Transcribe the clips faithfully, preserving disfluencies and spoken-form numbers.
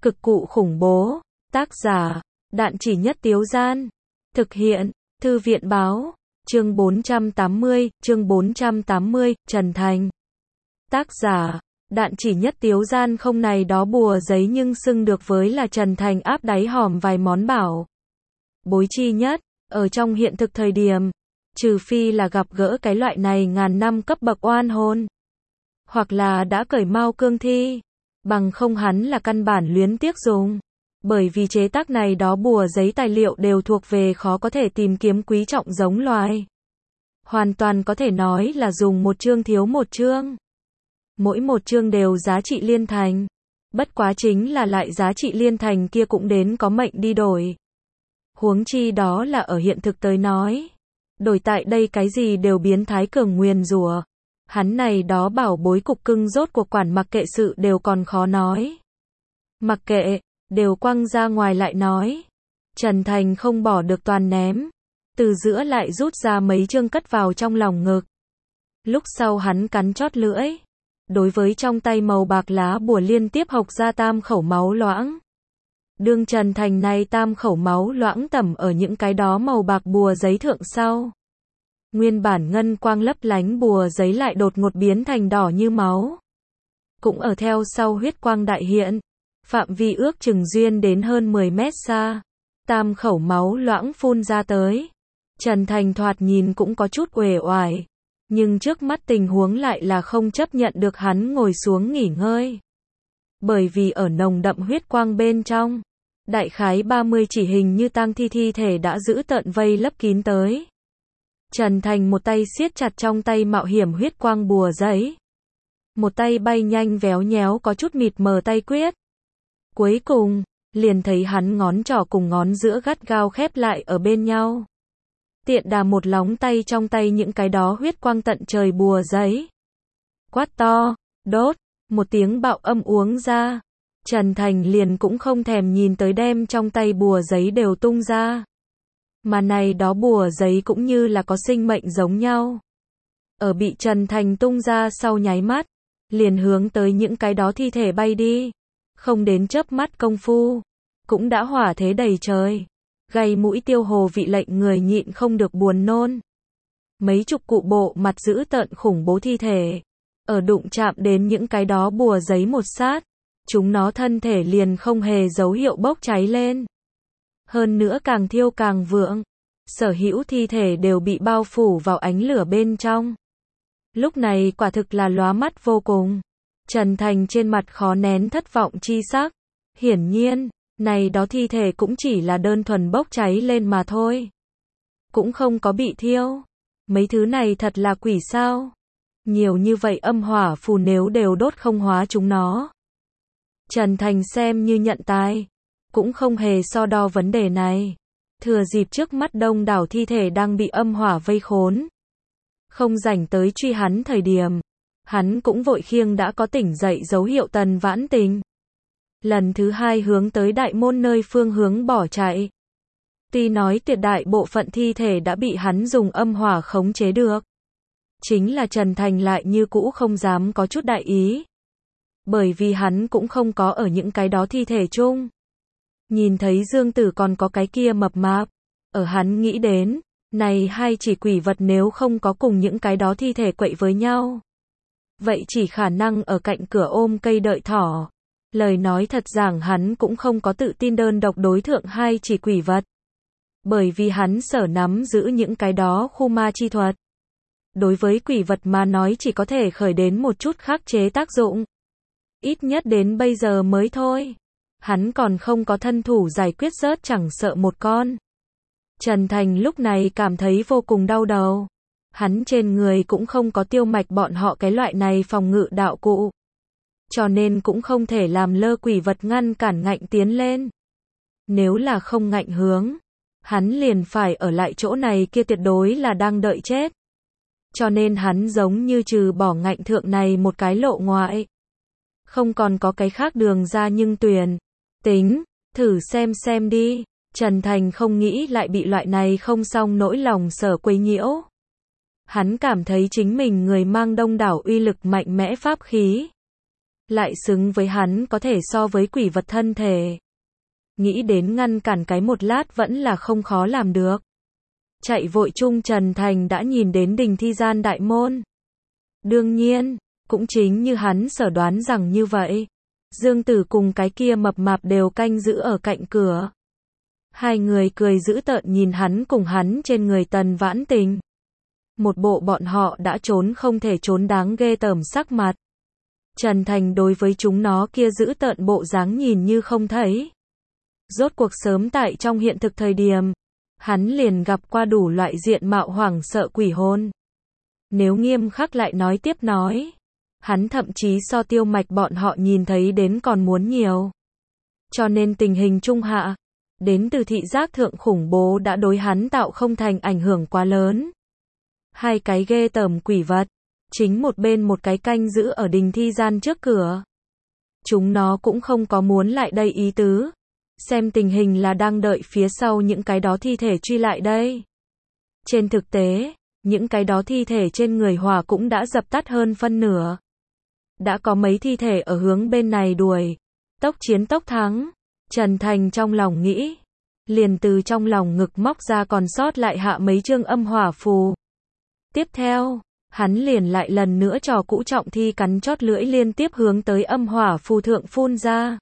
Cực cụ khủng bố. Tác giả, Đạn Chỉ Nhất Tiếu Gian. Thực hiện, Thư viện Báo. Chương bốn trăm tám mươi, chương bốn trăm tám mươi, Trần Thành. Tác giả, Đạn Chỉ Nhất Tiếu Gian. Không này đó bùa giấy nhưng xưng được với là Trần Thành áp đáy hòm vài món bảo bối chi nhất, ở trong hiện thực thời điểm, trừ phi là gặp gỡ cái loại này ngàn năm cấp bậc oan hồn, hoặc là đã cởi mao cương thi, bằng không hắn là căn bản luyến tiếc dùng. Bởi vì chế tác này đó bùa giấy tài liệu đều thuộc về khó có thể tìm kiếm quý trọng giống loài. Hoàn toàn có thể nói là dùng một chương thiếu một chương. Mỗi một chương đều giá trị liên thành. Bất quá chính là lại giá trị liên thành kia cũng đến có mệnh đi đổi. Huống chi đó là ở hiện thực tới nói. Đổi tại đây cái gì đều biến thái cường nguyền rủa. Hắn này đó bảo bối cục cưng rốt cuộc quản mặc kệ sự đều còn khó nói. Mặc kệ, đều quăng ra ngoài lại nói. Trần Thành không bỏ được toàn ném. Từ giữa lại rút ra mấy chương cất vào trong lòng ngực. Lúc sau hắn cắn chót lưỡi. Đối với trong tay màu bạc lá bùa liên tiếp hộc ra tam khẩu máu loãng. Đương Trần Thành này tam khẩu máu loãng tẩm ở những cái đó màu bạc bùa giấy thượng sau. Nguyên bản ngân quang lấp lánh bùa giấy lại đột ngột biến thành đỏ như máu. Cũng ở theo sau huyết quang đại hiện. Phạm vi ước chừng duyên đến hơn mười mét xa. Tam khẩu máu loãng phun ra tới. Trần Thành thoạt nhìn cũng có chút uể oải. Nhưng trước mắt tình huống lại là không chấp nhận được, hắn ngồi xuống nghỉ ngơi. Bởi vì ở nồng đậm huyết quang bên trong, đại khái ba mươi chỉ hình như tang thi thi thể đã giữ tợn vây lấp kín tới. Trần Thành một tay siết chặt trong tay mạo hiểm huyết quang bùa giấy. Một tay bay nhanh véo nhéo có chút mịt mờ tay quyết. Cuối cùng, liền thấy hắn ngón trỏ cùng ngón giữa gắt gao khép lại ở bên nhau. Tiện đà một lóng tay trong tay những cái đó huyết quang tận trời bùa giấy. Quát to, đốt, một tiếng bạo âm uống ra. Trần Thành liền cũng không thèm nhìn tới đem trong tay bùa giấy đều tung ra. Mà này đó bùa giấy cũng như là có sinh mệnh giống nhau. Ở bị Trần Thành tung ra sau nháy mắt, liền hướng tới những cái đó thi thể bay đi. Không đến chớp mắt công phu, cũng đã hỏa thế đầy trời. Gay mũi tiêu hồ vị lệnh người nhịn không được buồn nôn. Mấy chục cụ bộ mặt dữ tợn khủng bố thi thể. Ở đụng chạm đến những cái đó bùa giấy một sát. Chúng nó thân thể liền không hề dấu hiệu bốc cháy lên. Hơn nữa càng thiêu càng vượng. Sở hữu thi thể đều bị bao phủ vào ánh lửa bên trong. Lúc này quả thực là lóa mắt vô cùng. Trần Thành trên mặt khó nén thất vọng chi sắc. Hiển nhiên, này đó thi thể cũng chỉ là đơn thuần bốc cháy lên mà thôi. Cũng không có bị thiêu. Mấy thứ này thật là quỷ sao. Nhiều như vậy âm hỏa phù nếu đều đốt không hóa chúng nó. Trần Thành xem như nhận tài. Cũng không hề so đo vấn đề này. Thừa dịp trước mắt đông đảo thi thể đang bị âm hỏa vây khốn. Không rảnh tới truy hắn thời điểm. Hắn cũng vội khiêng đã có tỉnh dậy dấu hiệu Tần Vãn Tình. Lần thứ hai hướng tới đại môn nơi phương hướng bỏ chạy. Tuy nói tuyệt đại bộ phận thi thể đã bị hắn dùng âm hỏa khống chế được. Chính là Trần Thành lại như cũ không dám có chút đại ý. Bởi vì hắn cũng không có ở những cái đó thi thể chung. Nhìn thấy Dương Tử còn có cái kia mập mạp. Ở hắn nghĩ đến, này hai chỉ quỷ vật nếu không có cùng những cái đó thi thể quậy với nhau. Vậy chỉ khả năng ở cạnh cửa ôm cây đợi thỏ. Lời nói thật rằng hắn cũng không có tự tin đơn độc đối thượng hai chỉ quỷ vật. Bởi vì hắn sở nắm giữ những cái đó khu ma chi thuật. Đối với quỷ vật mà nói chỉ có thể khởi đến một chút khắc chế tác dụng. Ít nhất đến bây giờ mới thôi. Hắn còn không có thân thủ giải quyết rớt chẳng sợ một con. Trần Thành lúc này cảm thấy vô cùng đau đầu. Hắn trên người cũng không có tiêu mạch bọn họ cái loại này phòng ngự đạo cụ. Cho nên cũng không thể làm lơ quỷ vật ngăn cản ngạnh tiến lên. Nếu là không ngạnh hướng, hắn liền phải ở lại chỗ này kia tuyệt đối là đang đợi chết. Cho nên hắn giống như trừ bỏ ngạnh thượng này một cái lộ ngoại. Không còn có cái khác đường ra nhưng tuyển. Tính, thử xem xem đi. Trần Thành không nghĩ lại bị loại này không xong nỗi lòng sở quấy nhiễu. Hắn cảm thấy chính mình người mang đông đảo uy lực mạnh mẽ pháp khí. lại xứng với hắn có thể so với quỷ vật thân thể. Nghĩ đến ngăn cản cái một lát vẫn là không khó làm được. Chạy vội chung Trần Thành đã nhìn đến đình thi gian đại môn. Đương nhiên, cũng chính như hắn sở đoán rằng như vậy. Dương Tử cùng cái kia mập mạp đều canh giữ ở cạnh cửa. Hai người cười dữ tợn nhìn hắn cùng hắn trên người Tần Vãn Tình. Một bộ bọn họ đã trốn không thể trốn đáng ghê tởm sắc mặt. Trần Thành đối với chúng nó kia dữ tợn bộ dáng nhìn như không thấy. Rốt cuộc sớm tại trong hiện thực thời điểm, hắn liền gặp qua đủ loại diện mạo hoảng sợ quỷ hồn. Nếu nghiêm khắc lại nói tiếp nói, hắn thậm chí so Tiêu Mạch bọn họ nhìn thấy đến còn muốn nhiều. Cho nên tình hình trung hạ, đến từ thị giác thượng khủng bố đã đối hắn tạo không thành ảnh hưởng quá lớn. Hai cái ghê tởm quỷ vật, chính một bên một cái canh giữ ở đình thi gian trước cửa. Chúng nó cũng không có muốn lại đây ý tứ. Xem tình hình là đang đợi phía sau những cái đó thi thể truy lại đây. Trên thực tế, những cái đó thi thể trên người hỏa cũng đã dập tắt hơn phân nửa. Đã có mấy thi thể ở hướng bên này đuổi. Tốc chiến tốc thắng. Trần Thành trong lòng nghĩ. Liền từ trong lòng ngực móc ra còn sót lại hạ mấy chương âm hỏa phù. Tiếp theo, hắn liền lại lần nữa trò cũ trọng thi cắn chót lưỡi liên tiếp hướng tới âm hỏa phù thượng phun ra.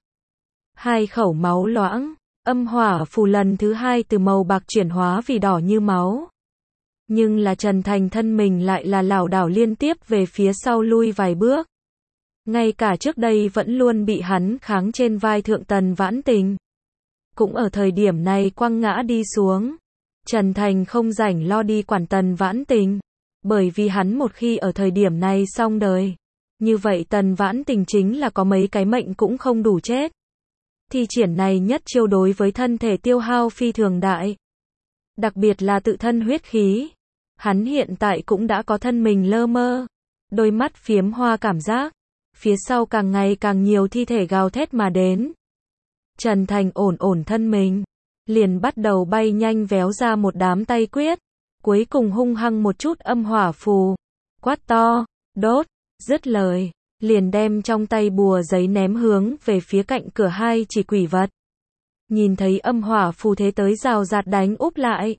Hai khẩu máu loãng, âm hỏa phù lần thứ hai từ màu bạc chuyển hóa vì đỏ như máu. Nhưng là Trần Thành thân mình lại là lảo đảo liên tiếp về phía sau lui vài bước. Ngay cả trước đây vẫn luôn bị hắn kháng trên vai thượng Tần Vãn Tình. Cũng ở thời điểm này quăng ngã đi xuống. Trần Thành không rảnh lo đi quản Tần Vãn Tình. Bởi vì hắn một khi ở thời điểm này xong đời. Như vậy Tần Vãn Tình chính là có mấy cái mệnh cũng không đủ chết. Thi triển này nhất chiêu đối với thân thể tiêu hao phi thường đại. Đặc biệt là tự thân huyết khí. Hắn hiện tại cũng đã có thân mình lơ mơ. Đôi mắt phiếm hoa cảm giác. Phía sau càng ngày càng nhiều thi thể gào thét mà đến. Trần Thành ổn ổn thân mình. Liền bắt đầu bay nhanh véo ra một đám tay quyết. Cuối cùng hung hăng một chút âm hỏa phù. Quát to, đốt, dứt lời. Liền đem trong tay bùa giấy ném hướng về phía cạnh cửa hai chỉ quỷ vật. Nhìn thấy âm hỏa phù thế tới rào rạt đánh úp lại.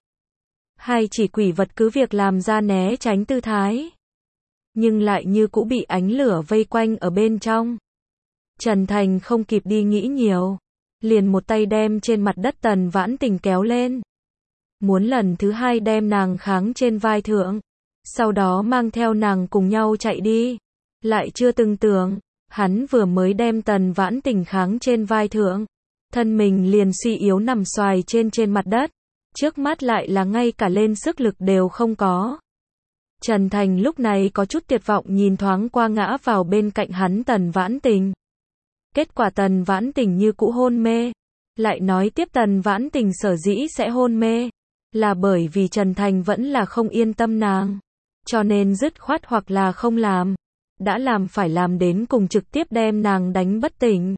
Hai chỉ quỷ vật cứ việc làm ra né tránh tư thái. Nhưng lại như cũ bị ánh lửa vây quanh ở bên trong. Trần Thành không kịp đi nghĩ nhiều. Liền một tay đem trên mặt đất Tần Vãn Tình kéo lên. Muốn lần thứ hai đem nàng kháng trên vai thượng. Sau đó mang theo nàng cùng nhau chạy đi. Lại chưa từng tưởng, hắn vừa mới đem Tần Vãn Tình kháng trên vai thượng. Thân mình liền suy yếu nằm xoài trên trên mặt đất. Trước mắt lại là ngay cả lên sức lực đều không có. Trần Thành lúc này có chút tuyệt vọng nhìn thoáng qua ngã vào bên cạnh hắn Tần Vãn Tình. Kết quả Tần Vãn Tình như cũ hôn mê. Lại nói tiếp Tần Vãn Tình sở dĩ sẽ hôn mê. Là bởi vì Trần Thành vẫn là không yên tâm nàng. Cho nên dứt khoát hoặc là không làm. Đã làm phải làm đến cùng trực tiếp đem nàng đánh bất tỉnh.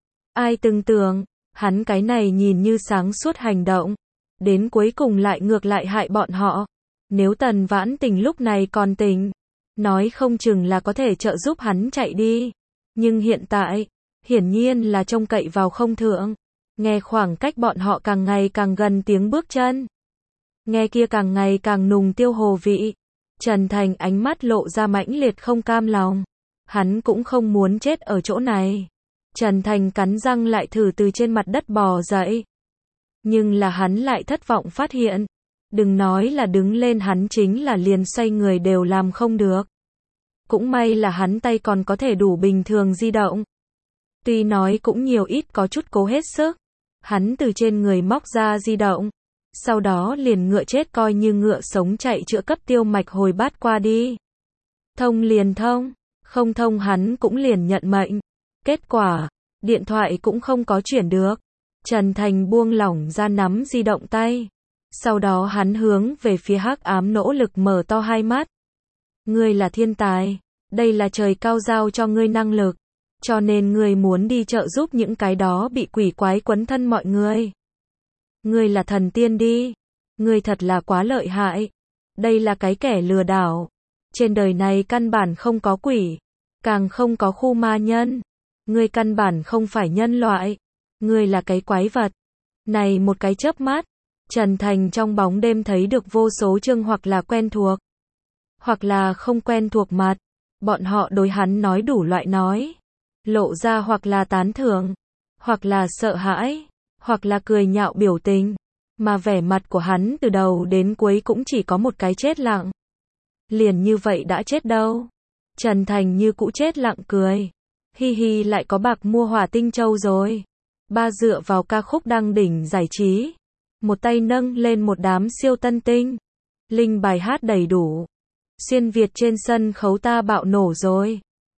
Ai từng tưởng, hắn cái này nhìn như sáng suốt hành động. Đến cuối cùng lại ngược lại hại bọn họ. Nếu Tần Vãn Tình lúc này còn tỉnh. Nói không chừng là có thể trợ giúp hắn chạy đi. Nhưng hiện tại, hiển nhiên là trông cậy vào không thượng. Nghe khoảng cách bọn họ càng ngày càng gần tiếng bước chân. Nghe kia càng ngày càng nùng tiêu hồ vị. Trần Thành ánh mắt lộ ra mãnh liệt không cam lòng. Hắn cũng không muốn chết ở chỗ này. Trần Thành cắn răng lại thử từ trên mặt đất bò dậy. Nhưng là hắn lại thất vọng phát hiện. Đừng nói là đứng lên hắn chính là liền xoay người đều làm không được. Cũng may là hắn tay còn có thể đủ bình thường di động. Tuy nói cũng nhiều ít có chút cố hết sức. Hắn từ trên người móc ra di động. Sau đó liền ngựa chết coi như ngựa sống chạy chữa cấp Tiêu Mạch hồi bát qua đi. Thông liền thông, không thông hắn cũng liền nhận mệnh. Kết quả, điện thoại cũng không có chuyển được. Trần Thành buông lỏng ra nắm di động tay. Sau đó hắn hướng về phía hắc ám nỗ lực mở to hai mắt. Ngươi là thiên tài, đây là trời cao giao cho ngươi năng lực. Cho nên ngươi muốn đi trợ giúp những cái đó bị quỷ quái quấn thân mọi người. Ngươi là thần tiên đi. Ngươi thật là quá lợi hại. Đây là cái kẻ lừa đảo. Trên đời này căn bản không có quỷ. Càng không có khu ma nhân. Ngươi căn bản không phải nhân loại. Ngươi là cái quái vật. Này một cái chớp mắt, Trần Thành trong bóng đêm thấy được vô số chương hoặc là quen thuộc, hoặc là không quen thuộc mặt. Bọn họ đối hắn nói đủ loại nói. Lộ ra hoặc là tán thưởng, hoặc là sợ hãi, hoặc là cười nhạo biểu tình. Mà vẻ mặt của hắn từ đầu đến cuối cũng chỉ có một cái chết lặng. Liền như vậy đã chết đâu. Trần Thành như cũ chết lặng cười. Hi hi, lại có bạc mua Hỏa Tinh Châu rồi. Ba dựa vào ca khúc đăng đỉnh giải trí. Một tay nâng lên một đám siêu tân tinh. Linh bài hát đầy đủ. Xuyên Việt trên sân khấu ta bạo nổ rồi.